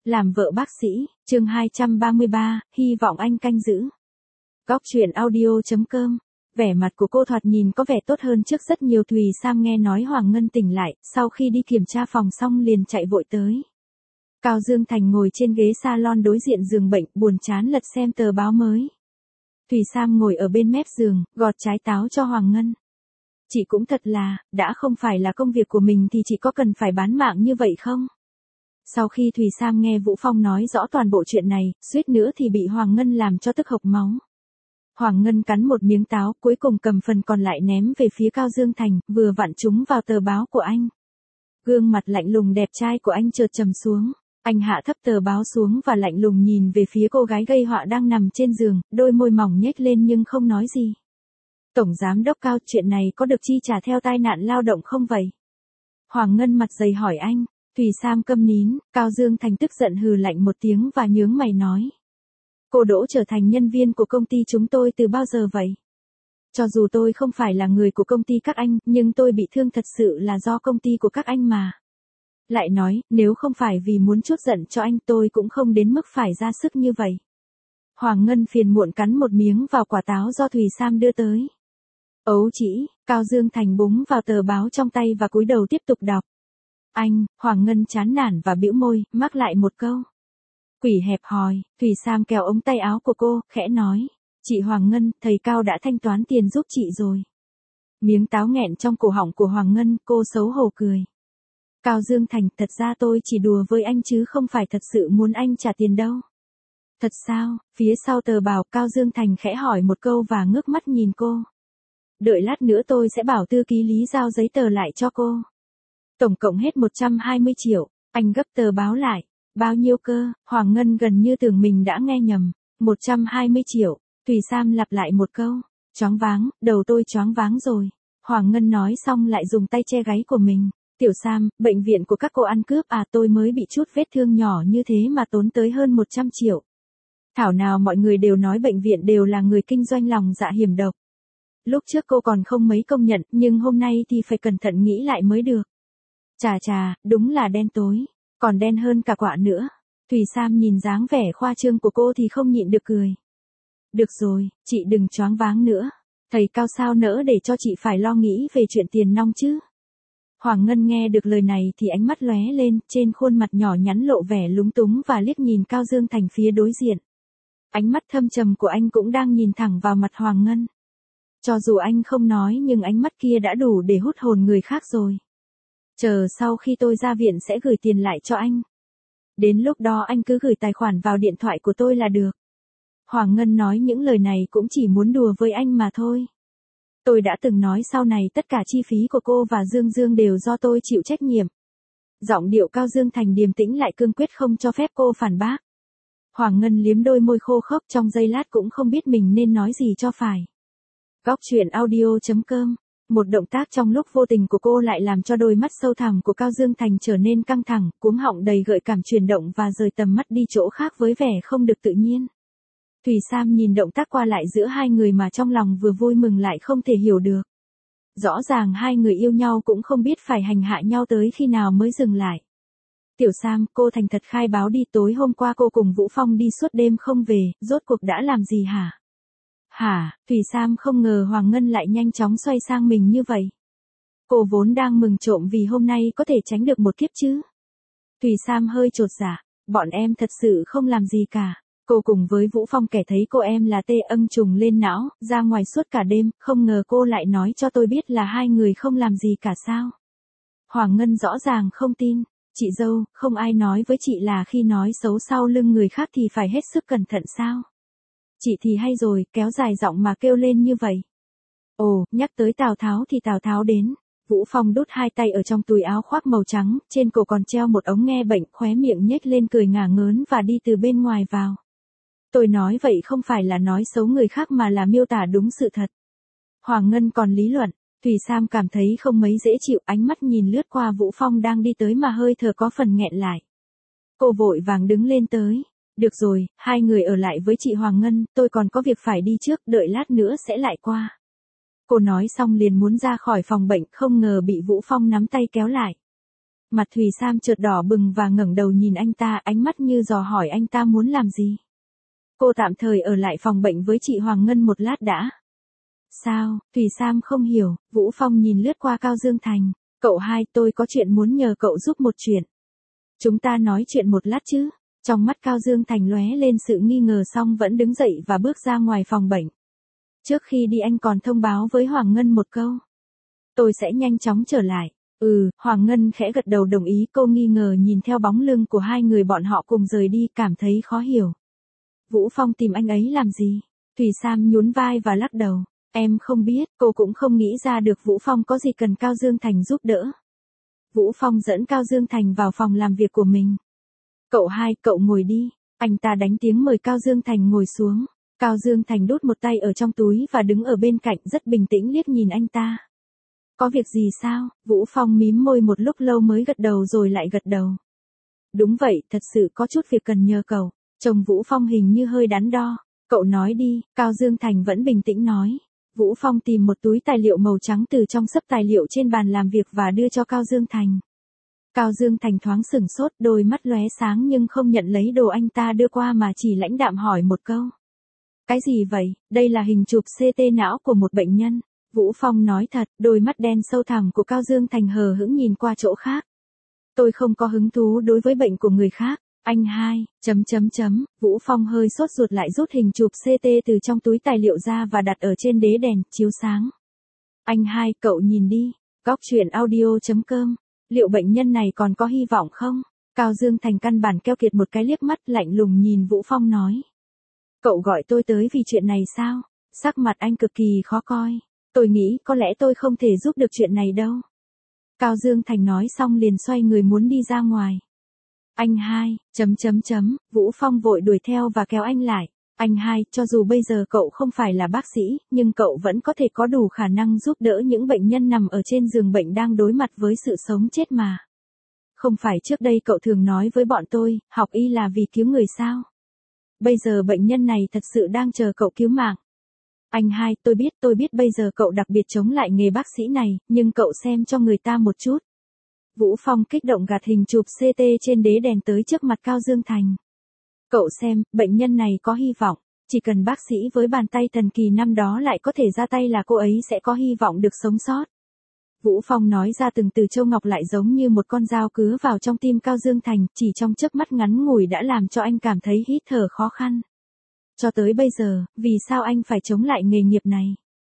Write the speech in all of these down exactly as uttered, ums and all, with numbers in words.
Làm vợ bác sĩ, chương hai trăm ba mươi ba, hy vọng anh canh giữ. Góc truyện audio chấm com. Vẻ mặt của cô thoạt nhìn có vẻ tốt hơn trước rất nhiều. Thùy Sam nghe nói Hoàng Ngân tỉnh lại, sau khi đi kiểm tra phòng xong liền chạy vội tới. Cao Dương Thành ngồi trên ghế salon đối diện giường bệnh, buồn chán lật xem tờ báo mới. Thùy Sam ngồi ở bên mép giường, gọt trái táo cho Hoàng Ngân. Chị cũng thật là, đã không phải là công việc của mình thì chị có cần phải bán mạng như vậy không? Sau khi Thùy Sam nghe Vũ Phong nói rõ toàn bộ chuyện này, suýt nữa thì bị Hoàng Ngân làm cho tức hộc máu. Hoàng Ngân cắn một miếng táo, cuối cùng cầm phần còn lại ném về phía Cao Dương Thành, vừa vặn trúng vào tờ báo của anh. Gương mặt lạnh lùng đẹp trai của anh chợt trầm xuống. Anh hạ thấp tờ báo xuống và lạnh lùng nhìn về phía cô gái gây họa đang nằm trên giường, đôi môi mỏng nhếch lên nhưng không nói gì. Tổng giám đốc Cao, chuyện này có được chi trả theo tai nạn lao động không vậy? Hoàng Ngân mặt dày hỏi anh. Thùy Sam câm nín, Cao Dương Thành tức giận hừ lạnh một tiếng và nhướng mày nói. Cô Đỗ trở thành nhân viên của công ty chúng tôi từ bao giờ vậy? Cho dù tôi không phải là người của công ty các anh, nhưng tôi bị thương thật sự là do công ty của các anh mà. Lại nói, nếu không phải vì muốn trút giận cho anh tôi cũng không đến mức phải ra sức như vậy. Hoàng Ngân phiền muộn cắn một miếng vào quả táo do Thùy Sam đưa tới. Ấu chỉ, Cao Dương Thành búng vào tờ báo trong tay và cúi đầu tiếp tục đọc. Anh, Hoàng Ngân chán nản và bĩu môi, mắc lại một câu. Quỷ hẹp hòi, Thùy Sam kéo ống tay áo của cô, khẽ nói. Chị Hoàng Ngân, thầy Cao đã thanh toán tiền giúp chị rồi. Miếng táo nghẹn trong cổ họng của Hoàng Ngân, cô xấu hổ cười. Cao Dương Thành, thật ra tôi chỉ đùa với anh chứ không phải thật sự muốn anh trả tiền đâu. Thật sao? Phía sau tờ báo, Cao Dương Thành khẽ hỏi một câu và ngước mắt nhìn cô. Đợi lát nữa tôi sẽ bảo thư ký Lý giao giấy tờ lại cho cô. Tổng cộng hết một trăm hai mươi triệu, anh gấp tờ báo lại. Bao nhiêu cơ? Hoàng Ngân gần như tưởng mình đã nghe nhầm. một trăm hai mươi triệu, Thùy Sam lặp lại một câu. Choáng váng, đầu tôi choáng váng rồi. Hoàng Ngân nói xong lại dùng tay che gáy của mình. Tiểu Sam, bệnh viện của các cô ăn cướp à, tôi mới bị chút vết thương nhỏ như thế mà tốn tới hơn một trăm triệu. Thảo nào mọi người đều nói bệnh viện đều là người kinh doanh lòng dạ hiểm độc. Lúc trước cô còn không mấy công nhận, nhưng hôm nay thì phải cẩn thận nghĩ lại mới được. Chà chà, đúng là đen tối, còn đen hơn cả quạ nữa. Thùy Sam nhìn dáng vẻ khoa trương của cô thì không nhịn được cười. Được rồi, chị đừng choáng váng nữa. Thầy Cao sao nỡ để cho chị phải lo nghĩ về chuyện tiền nong chứ. Hoàng Ngân nghe được lời này thì ánh mắt lóe lên, trên khuôn mặt nhỏ nhắn lộ vẻ lúng túng và liếc nhìn Cao Dương Thành phía đối diện. Ánh mắt thâm trầm của anh cũng đang nhìn thẳng vào mặt Hoàng Ngân. Cho dù anh không nói nhưng ánh mắt kia đã đủ để hút hồn người khác rồi. Chờ sau khi tôi ra viện sẽ gửi tiền lại cho anh. Đến lúc đó anh cứ gửi tài khoản vào điện thoại của tôi là được. Hoàng Ngân nói những lời này cũng chỉ muốn đùa với anh mà thôi. Tôi đã từng nói sau này tất cả chi phí của cô và Dương Dương đều do tôi chịu trách nhiệm. Giọng điệu Cao Dương Thành điềm tĩnh lại cương quyết không cho phép cô phản bác. Hoàng Ngân liếm đôi môi khô khốc trong giây lát cũng không biết mình nên nói gì cho phải. Góc truyện audio chấm com. Một động tác trong lúc vô tình của cô lại làm cho đôi mắt sâu thẳm của Cao Dương Thành trở nên căng thẳng, cuống họng đầy gợi cảm chuyển động và rời tầm mắt đi chỗ khác với vẻ không được tự nhiên. Thùy Sam nhìn động tác qua lại giữa hai người mà trong lòng vừa vui mừng lại không thể hiểu được. Rõ ràng hai người yêu nhau cũng không biết phải hành hạ nhau tới khi nào mới dừng lại. Tiểu Sam, cô thành thật khai báo đi, tối hôm qua cô cùng Vũ Phong đi suốt đêm không về, rốt cuộc đã làm gì hả? Hả? Thùy Sam không ngờ Hoàng Ngân lại nhanh chóng xoay sang mình như vậy. Cô vốn đang mừng trộm vì hôm nay có thể tránh được một kiếp chứ. Thùy Sam hơi chột dạ, bọn em thật sự không làm gì cả. Cô cùng với Vũ Phong kể thấy cô em là tê âm trùng lên não, ra ngoài suốt cả đêm, không ngờ cô lại nói cho tôi biết là hai người không làm gì cả sao. Hoàng Ngân rõ ràng không tin. Chị dâu, không ai nói với chị là khi nói xấu sau lưng người khác thì phải hết sức cẩn thận sao? Chị thì hay rồi, kéo dài giọng mà kêu lên như vậy. Ồ, nhắc tới Tào Tháo thì Tào Tháo đến. Vũ Phong đút hai tay ở trong túi áo khoác màu trắng, trên cổ còn treo một ống nghe bệnh, khóe miệng nhếch lên cười ngả ngớn và đi từ bên ngoài vào. Tôi nói vậy không phải là nói xấu người khác mà là miêu tả đúng sự thật. Hoàng Ngân còn lý luận. Thùy Sam cảm thấy không mấy dễ chịu, ánh mắt nhìn lướt qua Vũ Phong đang đi tới mà hơi thở có phần nghẹn lại. Cô vội vàng đứng lên tới. Được rồi, hai người ở lại với chị Hoàng Ngân, tôi còn có việc phải đi trước, đợi lát nữa sẽ lại qua. Cô nói xong liền muốn ra khỏi phòng bệnh, không ngờ bị Vũ Phong nắm tay kéo lại. Mặt Thùy Sam chợt đỏ bừng và ngẩng đầu nhìn anh ta, ánh mắt như dò hỏi anh ta muốn làm gì. Cô tạm thời ở lại phòng bệnh với chị Hoàng Ngân một lát đã. Sao? Thùy Sam không hiểu. Vũ Phong nhìn lướt qua Cao Dương Thành. Cậu hai, tôi có chuyện muốn nhờ cậu giúp một chuyện. Chúng ta nói chuyện một lát chứ? Trong mắt Cao Dương Thành lóe lên sự nghi ngờ, xong vẫn đứng dậy và bước ra ngoài phòng bệnh. Trước khi đi anh còn thông báo với Hoàng Ngân một câu. Tôi sẽ nhanh chóng trở lại. Ừ, Hoàng Ngân khẽ gật đầu đồng ý. Cô nghi ngờ nhìn theo bóng lưng của hai người bọn họ cùng rời đi, cảm thấy khó hiểu. Vũ Phong tìm anh ấy làm gì? Thùy Sam nhún vai và lắc đầu. Em không biết, cô cũng không nghĩ ra được Vũ Phong có gì cần Cao Dương Thành giúp đỡ. Vũ Phong dẫn Cao Dương Thành vào phòng làm việc của mình. Cậu hai, cậu ngồi đi. Anh ta đánh tiếng mời Cao Dương Thành ngồi xuống. Cao Dương Thành đút một tay ở trong túi và đứng ở bên cạnh rất bình tĩnh liếc nhìn anh ta. Có việc gì sao? Vũ Phong mím môi một lúc lâu mới gật đầu rồi lại gật đầu. Đúng vậy, thật sự có chút việc cần nhờ cậu. Chồng Vũ Phong hình như hơi đắn đo. Cậu nói đi, Cao Dương Thành vẫn bình tĩnh nói. Vũ Phong tìm một túi tài liệu màu trắng từ trong xấp tài liệu trên bàn làm việc và đưa cho Cao Dương Thành. Cao Dương Thành thoáng sửng sốt, đôi mắt lóe sáng nhưng không nhận lấy đồ anh ta đưa qua mà chỉ lãnh đạm hỏi một câu. Cái gì vậy? Đây là hình chụp xê tê não của một bệnh nhân. Vũ Phong nói thật, đôi mắt đen sâu thẳm của Cao Dương Thành hờ hững nhìn qua chỗ khác. Tôi không có hứng thú đối với bệnh của người khác. Anh hai, chấm chấm chấm, Vũ Phong hơi sốt ruột lại rút hình chụp xê tê từ trong túi tài liệu ra và đặt ở trên đế đèn, chiếu sáng. Anh hai, cậu nhìn đi, góc truyện audio chấm com, liệu bệnh nhân này còn có hy vọng không? Cao Dương Thành căn bản keo kiệt một cái liếc mắt lạnh lùng nhìn Vũ Phong nói. Cậu gọi tôi tới vì chuyện này sao? Sắc mặt anh cực kỳ khó coi. Tôi nghĩ có lẽ tôi không thể giúp được chuyện này đâu. Cao Dương Thành nói xong liền xoay người muốn đi ra ngoài. Anh hai, chấm chấm chấm, Vũ Phong vội đuổi theo và kéo anh lại. Anh hai, cho dù bây giờ cậu không phải là bác sĩ, nhưng cậu vẫn có thể có đủ khả năng giúp đỡ những bệnh nhân nằm ở trên giường bệnh đang đối mặt với sự sống chết mà. Không phải trước đây cậu thường nói với bọn tôi, học y là vì cứu người sao? Bây giờ bệnh nhân này thật sự đang chờ cậu cứu mạng. Anh hai, tôi biết, tôi biết bây giờ cậu đặc biệt chống lại nghề bác sĩ này, nhưng cậu xem cho người ta một chút. Vũ Phong kích động gạt hình chụp xê tê trên đế đèn tới trước mặt Cao Dương Thành. Cậu xem, bệnh nhân này có hy vọng, chỉ cần bác sĩ với bàn tay thần kỳ năm đó lại có thể ra tay là cô ấy sẽ có hy vọng được sống sót. Vũ Phong nói ra từng từ châu ngọc lại giống như một con dao cứa vào trong tim Cao Dương Thành, chỉ trong chớp mắt ngắn ngủi đã làm cho anh cảm thấy hít thở khó khăn. Cho tới bây giờ, vì sao anh phải chống lại nghề nghiệp này?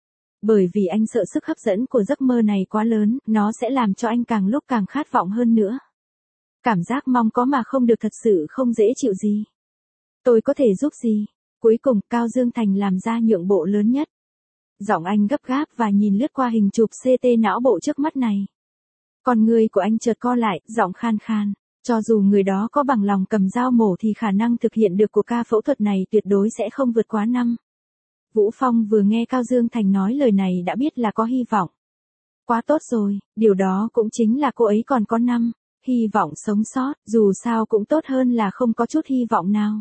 Bởi vì anh sợ sức hấp dẫn của giấc mơ này quá lớn, nó sẽ làm cho anh càng lúc càng khát vọng hơn nữa. Cảm giác mong có mà không được thật sự không dễ chịu gì. Tôi có thể giúp gì? Cuối cùng, Cao Dương Thành làm ra nhượng bộ lớn nhất. Giọng anh gấp gáp và nhìn lướt qua hình chụp xê tê não bộ trước mắt này. Con người của anh chợt co lại, giọng khan khan. Cho dù người đó có bằng lòng cầm dao mổ thì khả năng thực hiện được của ca phẫu thuật này tuyệt đối sẽ không vượt quá năm. Vũ Phong vừa nghe Cao Dương Thành nói lời này đã biết là có hy vọng. Quá tốt rồi, điều đó cũng chính là cô ấy còn có năm. Hy vọng sống sót, dù sao cũng tốt hơn là không có chút hy vọng nào.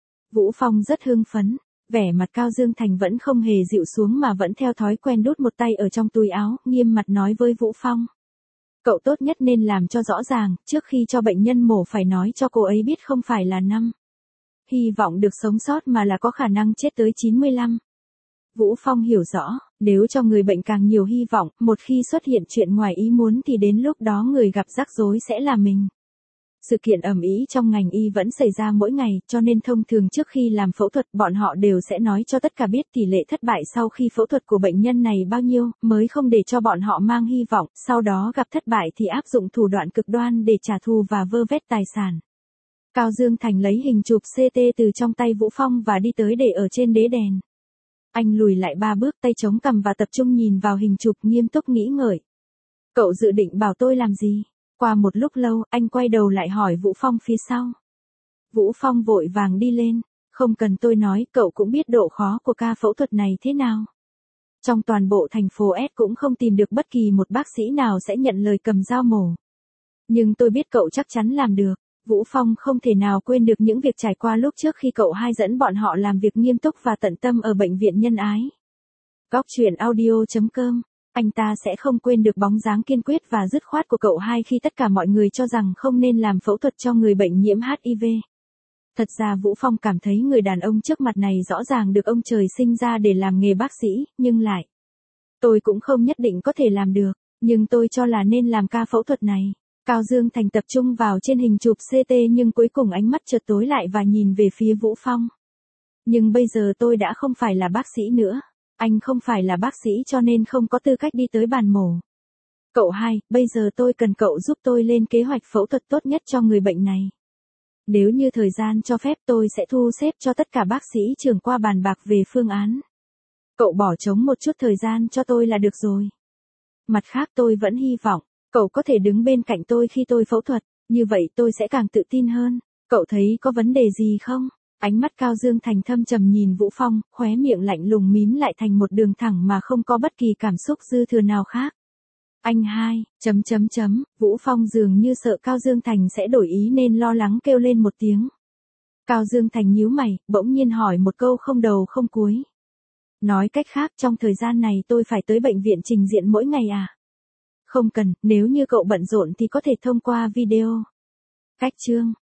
Vũ Phong rất hưng phấn, vẻ mặt Cao Dương Thành vẫn không hề dịu xuống mà vẫn theo thói quen đút một tay ở trong túi áo, nghiêm mặt nói với Vũ Phong. Cậu tốt nhất nên làm cho rõ ràng, trước khi cho bệnh nhân mổ phải nói cho cô ấy biết không phải là năm. Hy vọng được sống sót mà là có khả năng chết tới chín mươi lăm. Vũ Phong hiểu rõ, nếu cho người bệnh càng nhiều hy vọng, một khi xuất hiện chuyện ngoài ý muốn thì đến lúc đó người gặp rắc rối sẽ là mình. Sự kiện ầm ĩ trong ngành y vẫn xảy ra mỗi ngày, cho nên thông thường trước khi làm phẫu thuật bọn họ đều sẽ nói cho tất cả biết tỷ lệ thất bại sau khi phẫu thuật của bệnh nhân này bao nhiêu, mới không để cho bọn họ mang hy vọng, sau đó gặp thất bại thì áp dụng thủ đoạn cực đoan để trả thù và vơ vét tài sản. Cao Dương Thành lấy hình chụp xê tê từ trong tay Vũ Phong và đi tới để ở trên đế đèn. Anh lùi lại ba bước, tay chống cằm và tập trung nhìn vào hình chụp, nghiêm túc nghĩ ngợi. Cậu dự định bảo tôi làm gì? Qua một lúc lâu, anh quay đầu lại hỏi Vũ Phong phía sau. Vũ Phong vội vàng đi lên. Không cần tôi nói, cậu cũng biết độ khó của ca phẫu thuật này thế nào. Trong toàn bộ thành phố S cũng không tìm được bất kỳ một bác sĩ nào sẽ nhận lời cầm dao mổ. Nhưng tôi biết cậu chắc chắn làm được. Vũ Phong không thể nào quên được những việc trải qua lúc trước khi cậu hai dẫn bọn họ làm việc nghiêm túc và tận tâm ở bệnh viện Nhân Ái. Góc truyện audio chấm com Anh ta sẽ không quên được bóng dáng kiên quyết và dứt khoát của cậu hai khi tất cả mọi người cho rằng không nên làm phẫu thuật cho người bệnh nhiễm hát i vê. Thật ra Vũ Phong cảm thấy người đàn ông trước mặt này rõ ràng được ông trời sinh ra để làm nghề bác sĩ, nhưng lại. Tôi cũng không nhất định có thể làm được, nhưng tôi cho là nên làm ca phẫu thuật này. Cao Dương Thành tập trung vào trên hình chụp xê tê nhưng cuối cùng ánh mắt chợt tối lại và nhìn về phía Vũ Phong. Nhưng bây giờ tôi đã không phải là bác sĩ nữa. Anh không phải là bác sĩ cho nên không có tư cách đi tới bàn mổ. Cậu hai, bây giờ tôi cần cậu giúp tôi lên kế hoạch phẫu thuật tốt nhất cho người bệnh này. Nếu như thời gian cho phép tôi sẽ thu xếp cho tất cả bác sĩ trường qua bàn bạc về phương án. Cậu bỏ trống một chút thời gian cho tôi là được rồi. Mặt khác tôi vẫn hy vọng, cậu có thể đứng bên cạnh tôi khi tôi phẫu thuật, như vậy tôi sẽ càng tự tin hơn. Cậu thấy có vấn đề gì không? Ánh mắt Cao Dương Thành thâm trầm nhìn Vũ Phong, khóe miệng lạnh lùng mím lại thành một đường thẳng mà không có bất kỳ cảm xúc dư thừa nào khác. Anh hai, chấm chấm chấm, Vũ Phong dường như sợ Cao Dương Thành sẽ đổi ý nên lo lắng kêu lên một tiếng. Cao Dương Thành nhíu mày, bỗng nhiên hỏi một câu không đầu không cuối. Nói cách khác trong thời gian này tôi phải tới bệnh viện trình diện mỗi ngày à? Không cần, nếu như cậu bận rộn thì có thể thông qua video. Cách chương.